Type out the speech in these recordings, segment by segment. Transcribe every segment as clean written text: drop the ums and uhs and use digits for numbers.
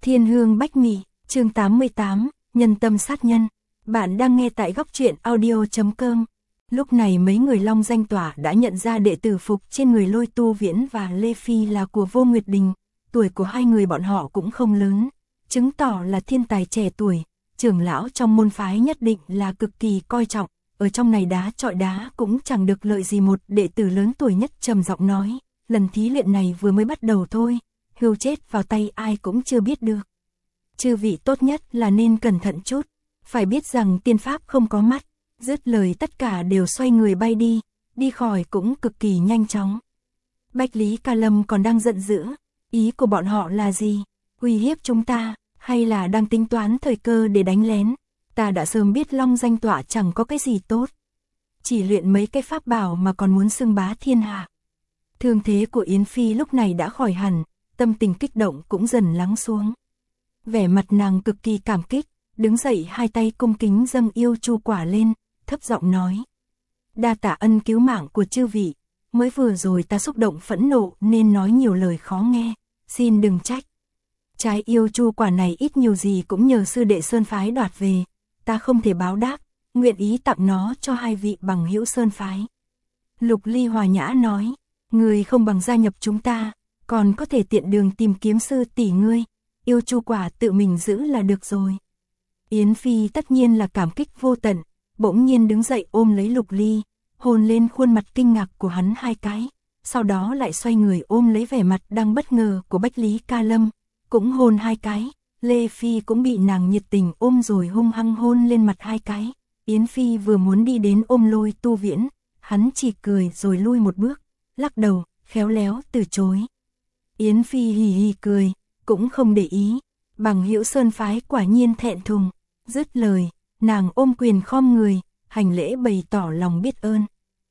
Thiên hương bách mị, chương 88, nhân tâm sát nhân. Bạn đang nghe tại góc truyện audio.com. Lúc này mấy người Long Danh Tỏa đã nhận ra đệ tử phục trên người Lôi Tu Viễn và Lê Phi là của Vô Nguyệt Đình. Tuổi của hai người bọn họ cũng không lớn, chứng tỏ là thiên tài trẻ tuổi. Trưởng lão trong môn phái nhất định là cực kỳ coi trọng. Ở trong này đá chọi đá cũng chẳng được lợi gì. Một đệ tử lớn tuổi nhất trầm giọng nói, lần thí luyện này vừa mới bắt đầu thôi, hưu chết vào tay ai cũng chưa biết được. Chư vị tốt nhất là nên cẩn thận chút, phải biết rằng tiên pháp không có mắt. Dứt lời tất cả đều xoay người bay đi khỏi cũng cực kỳ nhanh chóng. Bách Lý Ca Lâm còn đang giận dữ, ý của bọn họ là gì? Uy hiếp chúng ta, hay là đang tính toán thời cơ để đánh lén? Ta đã sớm biết Long Danh Tọa chẳng có cái gì tốt, chỉ luyện mấy cái pháp bảo mà còn muốn xưng bá thiên hạ. Thương thế của Yến Phi lúc này đã khỏi hẳn, tâm tình kích động cũng dần lắng xuống. Vẻ mặt nàng cực kỳ cảm kích, đứng dậy hai tay cung kính dâng yêu chu quả lên, thấp giọng nói: đa tạ ân cứu mạng của chư vị, mới vừa rồi ta xúc động phẫn nộ nên nói nhiều lời khó nghe, xin đừng trách. Trái yêu chu quả này ít nhiều gì cũng nhờ sư đệ Sơn phái đoạt về, ta không thể báo đáp, nguyện ý tặng nó cho hai vị bằng hữu Sơn phái. Lục Ly hòa nhã nói: người không bằng gia nhập chúng ta, còn có thể tiện đường tìm kiếm sư tỷ ngươi, yêu chu quả tự mình giữ là được rồi. Yến Phi tất nhiên là cảm kích vô tận, bỗng nhiên đứng dậy ôm lấy Lục Ly, hôn lên khuôn mặt kinh ngạc của hắn hai cái, sau đó lại xoay người ôm lấy vẻ mặt đang bất ngờ của Bách Lý Ca Lâm, cũng hôn hai cái. Lê Phi cũng bị nàng nhiệt tình ôm rồi hung hăng hôn lên mặt hai cái. Yến Phi vừa muốn đi đến ôm Lôi Tu Viễn, hắn chỉ cười rồi lui một bước, lắc đầu, khéo léo từ chối. Yến Phi hì hì cười, cũng không để ý. Bằng hữu Sơn phái quả nhiên thẹn thùng. Dứt lời, nàng ôm quyền khom người, hành lễ bày tỏ lòng biết ơn.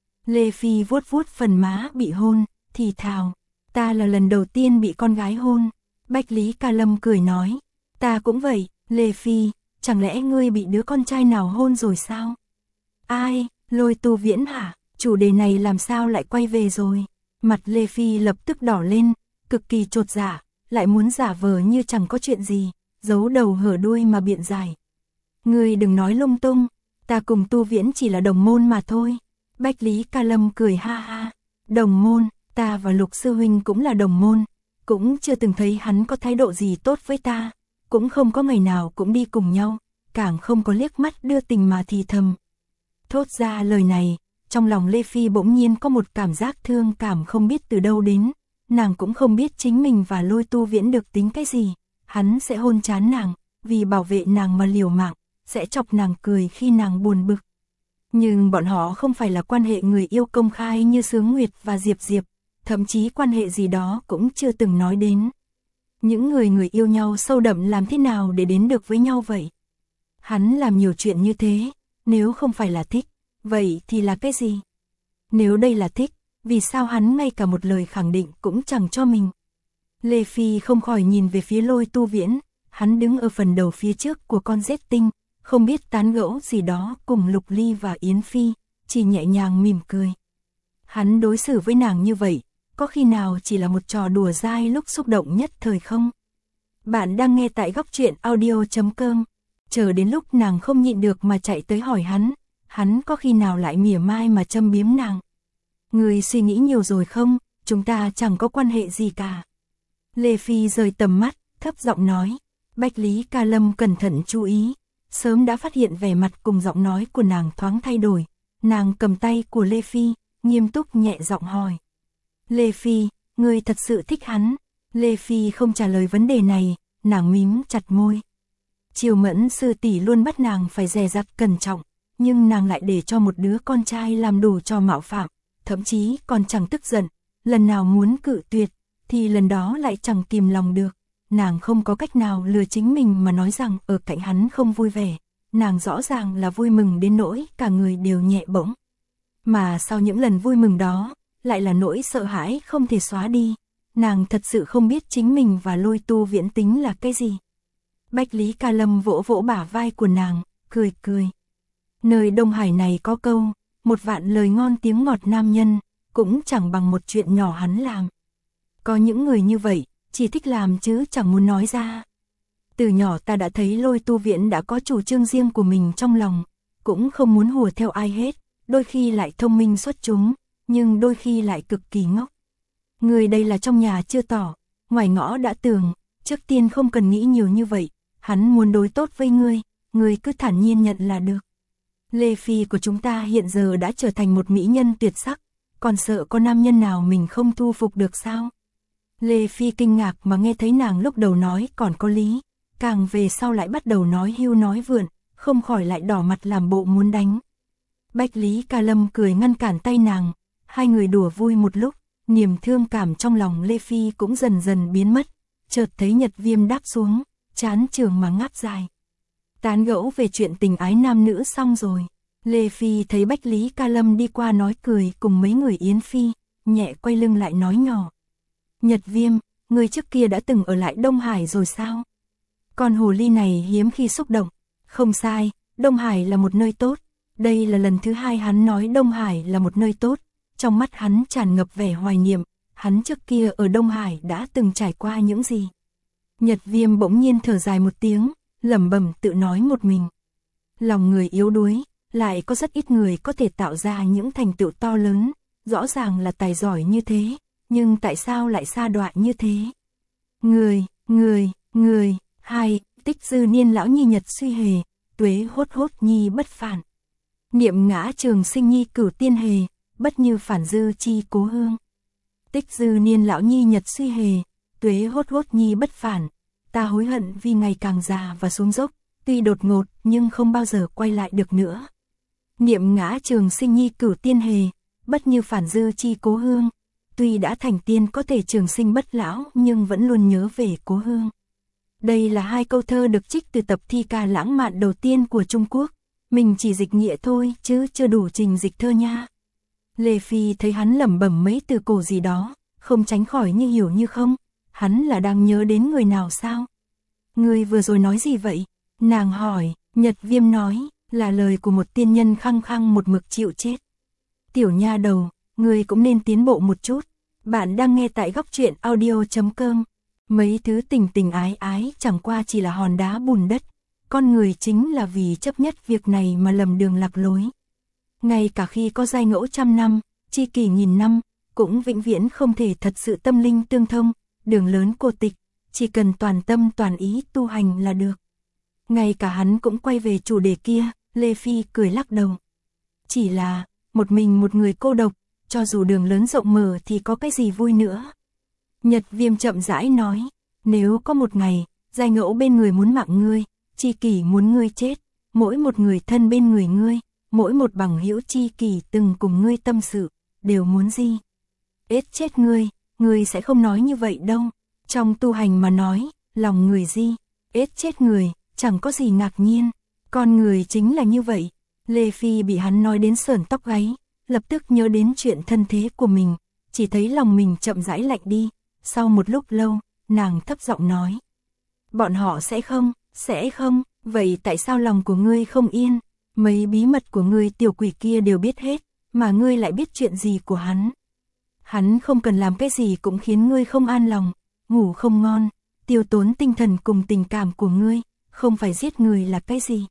Lê Phi vuốt vuốt phần má bị hôn, thì thào: ta là lần đầu tiên bị con gái hôn. Bách Lý Ca Lâm cười nói: ta cũng vậy. Lê Phi, chẳng lẽ ngươi bị đứa con trai nào hôn rồi sao? Ai? Lôi Tu Viễn hả? Chủ đề này làm sao lại quay về rồi? Mặt Lê Phi lập tức đỏ lên, cực kỳ chột dạ, lại muốn giả vờ như chẳng có chuyện gì, giấu đầu hở đuôi mà biện giải. Ngươi đừng nói lung tung, ta cùng Tu Viễn chỉ là đồng môn mà thôi. Bách Lý Ca Lâm cười ha ha: đồng môn, ta và Lục sư huynh cũng là đồng môn, cũng chưa từng thấy hắn có thái độ gì tốt với ta, cũng không có ngày nào cũng đi cùng nhau, càng không có liếc mắt đưa tình mà thì thầm. Thốt ra lời này, trong lòng Lê Phi bỗng nhiên có một cảm giác thương cảm không biết từ đâu đến. Nàng cũng không biết chính mình và Lôi Tu Viễn được tính cái gì. Hắn sẽ hôn trán nàng, vì bảo vệ nàng mà liều mạng, sẽ chọc nàng cười khi nàng buồn bực. Nhưng bọn họ không phải là quan hệ người yêu công khai như Sướng Nguyệt và Diệp Diệp, thậm chí quan hệ gì đó cũng chưa từng nói đến. Những người yêu nhau sâu đậm làm thế nào để đến được với nhau vậy? Hắn làm nhiều chuyện như thế, nếu không phải là thích, vậy thì là cái gì? Nếu đây là thích, vì sao hắn ngay cả một lời khẳng định cũng chẳng cho mình? Lê Phi không khỏi nhìn về phía Lôi Tu Viễn, hắn đứng ở phần đầu phía trước của con rết tinh, không biết tán gẫu gì đó cùng Lục Ly và Yến Phi, chỉ nhẹ nhàng mỉm cười. Hắn đối xử với nàng như vậy, có khi nào chỉ là một trò đùa dai lúc xúc động nhất thời không? Bạn đang nghe tại góc truyện audio.com. Chờ đến lúc nàng không nhịn được mà chạy tới hỏi hắn có khi nào lại mỉa mai mà châm biếm nàng? Người suy nghĩ nhiều rồi không, chúng ta chẳng có quan hệ gì cả. Lê Phi rời tầm mắt, thấp giọng nói. Bách Lý Ca Lâm cẩn thận chú ý, sớm đã phát hiện vẻ mặt cùng giọng nói của nàng thoáng thay đổi. Nàng cầm tay của Lê Phi, nghiêm túc nhẹ giọng hỏi: Lê Phi, ngươi thật sự thích hắn? Lê Phi không trả lời vấn đề này, nàng mím chặt môi. Triều Mẫn sư tỷ luôn bắt nàng phải dè dặt cẩn trọng, nhưng nàng lại để cho một đứa con trai làm đủ trò mạo phạm, thậm chí còn chẳng tức giận, lần nào muốn cự tuyệt, thì lần đó lại chẳng kìm lòng được. Nàng không có cách nào lừa chính mình mà nói rằng ở cạnh hắn không vui vẻ, nàng rõ ràng là vui mừng đến nỗi cả người đều nhẹ bỗng. Mà sau những lần vui mừng đó, lại là nỗi sợ hãi không thể xóa đi. Nàng thật sự không biết chính mình và Lôi Tu Viễn tính là cái gì. Bách Lý Ca Lâm vỗ vỗ bả vai của nàng, cười cười. Nơi Đông Hải này có câu, một vạn lời ngon tiếng ngọt nam nhân, cũng chẳng bằng một chuyện nhỏ hắn làm. Có những người như vậy, chỉ thích làm chứ chẳng muốn nói ra. Từ nhỏ ta đã thấy Lôi Tu Viễn đã có chủ trương riêng của mình trong lòng, cũng không muốn hùa theo ai hết, đôi khi lại thông minh xuất chúng, nhưng đôi khi lại cực kỳ ngốc. Người đây là trong nhà chưa tỏ, ngoài ngõ đã tường, trước tiên không cần nghĩ nhiều như vậy, hắn muốn đối tốt với ngươi cứ thản nhiên nhận là được. Lê Phi của chúng ta hiện giờ đã trở thành một mỹ nhân tuyệt sắc, còn sợ có nam nhân nào mình không thu phục được sao? Lê Phi kinh ngạc mà nghe thấy nàng lúc đầu nói còn có lý, càng về sau lại bắt đầu nói hưu nói vượn, không khỏi lại đỏ mặt làm bộ muốn đánh. Bách Lý Ca Lâm cười ngăn cản tay nàng, hai người đùa vui một lúc, niềm thương cảm trong lòng Lê Phi cũng dần dần biến mất, chợt thấy Nhật Viêm đáp xuống, chán trường mà ngáp dài. Tán gẫu về chuyện tình ái nam nữ xong rồi, Lê Phi thấy Bách Lý Ca Lâm đi qua nói cười cùng mấy người Yến Phi, nhẹ quay lưng lại nói nhỏ. Nhật Viêm, người trước kia đã từng ở lại Đông Hải rồi sao? Con hồ ly này hiếm khi xúc động. Không sai, Đông Hải là một nơi tốt. Đây là lần thứ hai hắn nói Đông Hải là một nơi tốt. Trong mắt hắn tràn ngập vẻ hoài niệm. Hắn trước kia ở Đông Hải đã từng trải qua những gì? Nhật Viêm bỗng nhiên thở dài một tiếng, lẩm bẩm tự nói một mình. Lòng người yếu đuối, lại có rất ít người có thể tạo ra những thành tựu to lớn. Rõ ràng là tài giỏi như thế, nhưng tại sao lại sa đọa như thế? Người, hai, tích dư niên lão nhi nhật suy hề, tuế hốt hốt nhi bất phản. Niệm ngã trường sinh nhi cửu tiên hề, bất như phản dư chi cố hương. Tích dư niên lão nhi nhật suy hề, tuế hốt hốt nhi bất phản. Ta hối hận vì ngày càng già và xuống dốc, tuy đột ngột nhưng không bao giờ quay lại được nữa. Niệm ngã trường sinh nhi cửu tiên hề, bất như phản dư chi cố hương. Tuy đã thành tiên có thể trường sinh bất lão nhưng vẫn luôn nhớ về cố hương. Đây là hai câu thơ được trích từ tập thi ca lãng mạn đầu tiên của Trung Quốc. Mình chỉ dịch nghĩa thôi chứ chưa đủ trình dịch thơ nha. Lê Phi thấy hắn lẩm bẩm mấy từ cổ gì đó, không tránh khỏi như hiểu như không. Hắn là đang nhớ đến người nào sao? Người vừa rồi nói gì vậy? Nàng hỏi. Nhật Viêm nói, là lời của một tiên nhân khăng khăng một mực chịu chết. Tiểu nha đầu, người cũng nên tiến bộ một chút. Bạn đang nghe tại góc truyện audio.com. Mấy thứ tình tình ái ái chẳng qua chỉ là hòn đá bùn đất. Con người chính là vì chấp nhất việc này mà lầm đường lạc lối. Ngay cả khi có giai ngẫu trăm năm, tri kỷ nghìn năm, cũng vĩnh viễn không thể thật sự tâm linh tương thông, đường lớn cô tịch, chỉ cần toàn tâm toàn ý tu hành là được. Ngay cả hắn cũng quay về chủ đề kia, Lê Phi cười lắc đầu. Chỉ là, một mình một người cô độc, cho dù đường lớn rộng mở thì có cái gì vui nữa. Nhật Viêm chậm rãi nói, nếu có một ngày, giai ngẫu bên người muốn mạng ngươi, tri kỷ muốn ngươi chết, mỗi một người thân bên người ngươi, mỗi một bằng hữu tri kỷ từng cùng ngươi tâm sự, đều muốn gì? Ết chết ngươi sẽ không nói như vậy đâu. Trong tu hành mà nói, lòng người di, ết chết người, chẳng có gì ngạc nhiên. Con người chính là như vậy. Lê Phi bị hắn nói đến sởn tóc gáy, lập tức nhớ đến chuyện thân thế của mình, chỉ thấy lòng mình chậm rãi lạnh đi. Sau một lúc lâu, nàng thấp giọng nói. Bọn họ sẽ không, vậy tại sao lòng của ngươi không yên? Mấy bí mật của ngươi tiểu quỷ kia đều biết hết, mà ngươi lại biết chuyện gì của hắn? Hắn không cần làm cái gì cũng khiến ngươi không an lòng, ngủ không ngon, tiêu tốn tinh thần cùng tình cảm của ngươi, không phải giết người là cái gì?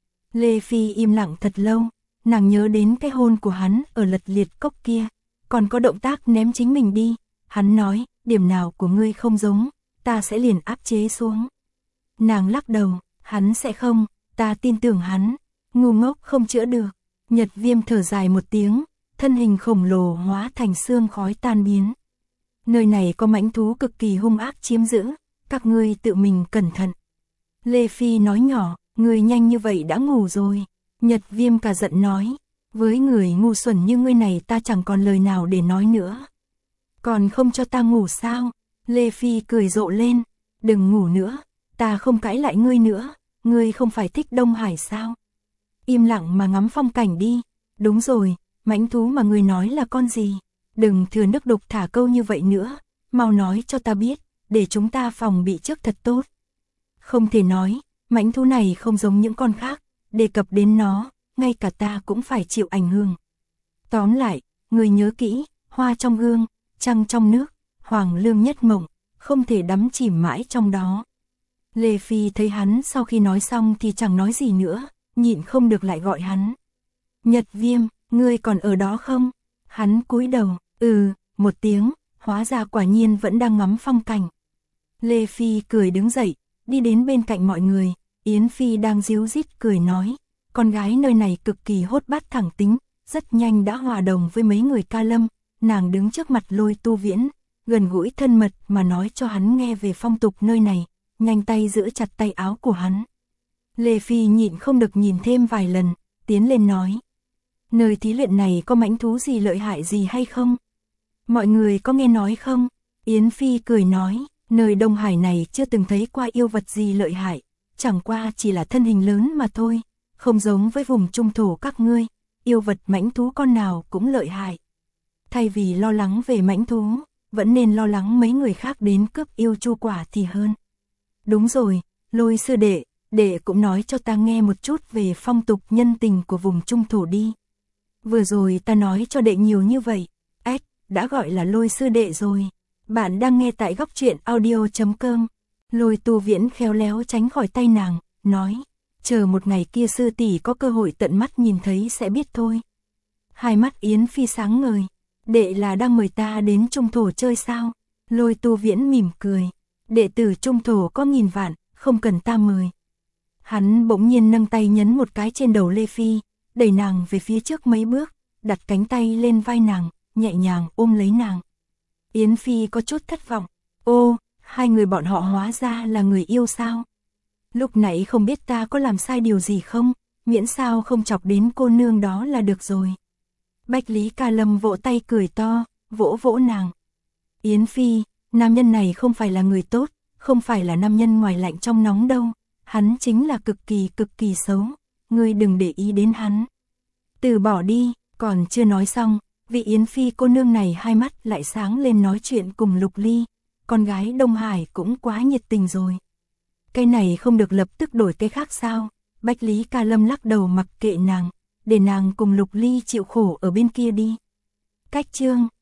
Lê Phi im lặng thật lâu, nàng nhớ đến cái hôn của hắn ở Lật Liệt Cốc kia, còn có động tác ném chính mình đi. Hắn nói, điểm nào của ngươi không giống, ta sẽ liền áp chế xuống. Nàng lắc đầu, hắn sẽ không, ta tin tưởng hắn, ngu ngốc không chữa được. Nhật Viêm thở dài một tiếng, thân hình khổng lồ hóa thành sương khói tan biến. Nơi này có mãnh thú cực kỳ hung ác chiếm giữ, các ngươi tự mình cẩn thận. Lê Phi nói nhỏ, ngươi nhanh như vậy đã ngủ rồi. Nhật Viêm cả giận nói, với người ngu xuẩn như ngươi này ta chẳng còn lời nào để nói nữa. Còn không cho ta ngủ sao? Lê Phi cười rộ lên, đừng ngủ nữa, ta không cãi lại ngươi nữa, ngươi không phải thích Đông Hải sao? Im lặng mà ngắm phong cảnh đi. Đúng rồi, mãnh thú mà ngươi nói là con gì? Đừng thừa nước đục thả câu như vậy nữa, mau nói cho ta biết, để chúng ta phòng bị trước thật tốt. Không thể nói, mãnh thú này không giống những con khác, đề cập đến nó, ngay cả ta cũng phải chịu ảnh hưởng. Tóm lại, ngươi nhớ kỹ, hoa trong gương, trăng trong nước, hoàng lương nhất mộng, không thể đắm chìm mãi trong đó. Lê Phi thấy hắn sau khi nói xong thì chẳng nói gì nữa, nhịn không được lại gọi hắn. Nhật Viêm, ngươi còn ở đó không? Hắn cúi đầu, một tiếng, hóa ra quả nhiên vẫn đang ngắm phong cảnh. Lê Phi cười đứng dậy, đi đến bên cạnh mọi người, Yến Phi đang díu dít cười nói, con gái nơi này cực kỳ hốt bát thẳng tính, rất nhanh đã hòa đồng với mấy người Ca Lâm, nàng đứng trước mặt Lôi Tu Viễn, gần gũi thân mật mà nói cho hắn nghe về phong tục nơi này, nhanh tay giữ chặt tay áo của hắn. Lê Phi nhịn không được nhìn thêm vài lần, tiến lên nói, nơi thí luyện này có mãnh thú gì lợi hại gì hay không? Mọi người có nghe nói không? Yến Phi cười nói, nơi Đông Hải này chưa từng thấy qua yêu vật gì lợi hại, chẳng qua chỉ là thân hình lớn mà thôi, không giống với vùng trung thổ các ngươi, yêu vật mãnh thú con nào cũng lợi hại. Thay vì lo lắng về mãnh thú, vẫn nên lo lắng mấy người khác đến cướp yêu chu quả thì hơn. Đúng rồi, Lôi sư đệ cũng nói cho ta nghe một chút về phong tục nhân tình của vùng trung thổ đi. Vừa rồi ta nói cho đệ nhiều như vậy, đã gọi là Lôi sư đệ rồi. Bạn đang nghe tại góc truyện audio.com. Lôi Tu Viễn khéo léo tránh khỏi tay nàng, nói, chờ một ngày kia sư tỷ có cơ hội tận mắt nhìn thấy sẽ biết thôi. Hai mắt Yến Phi sáng ngời, đệ là đang mời ta đến trung thổ chơi sao? Lôi Tu Viễn mỉm cười, đệ tử trung thổ có nghìn vạn, không cần ta mời. Hắn bỗng nhiên nâng tay nhấn một cái trên đầu Lê Phi, đẩy nàng về phía trước mấy bước, đặt cánh tay lên vai nàng, nhẹ nhàng ôm lấy nàng. Yến Phi có chút thất vọng, ô, hai người bọn họ hóa ra là người yêu sao? Lúc nãy không biết ta có làm sai điều gì không, miễn sao không chọc đến cô nương đó là được rồi. Bách Lý Ca Lâm vỗ tay cười to, vỗ vỗ nàng. Yến Phi, nam nhân này không phải là người tốt, không phải là nam nhân ngoài lạnh trong nóng đâu, hắn chính là cực kỳ xấu, ngươi đừng để ý đến hắn. Từ bỏ đi, còn chưa nói xong, vị Yến Phi cô nương này hai mắt lại sáng lên nói chuyện cùng Lục Ly, con gái Đông Hải cũng quá nhiệt tình rồi. Cái này không được lập tức đổi cái khác sao? Bách Lý Ca Lâm lắc đầu mặc kệ nàng, để nàng cùng Lục Ly chịu khổ ở bên kia đi. Cách chương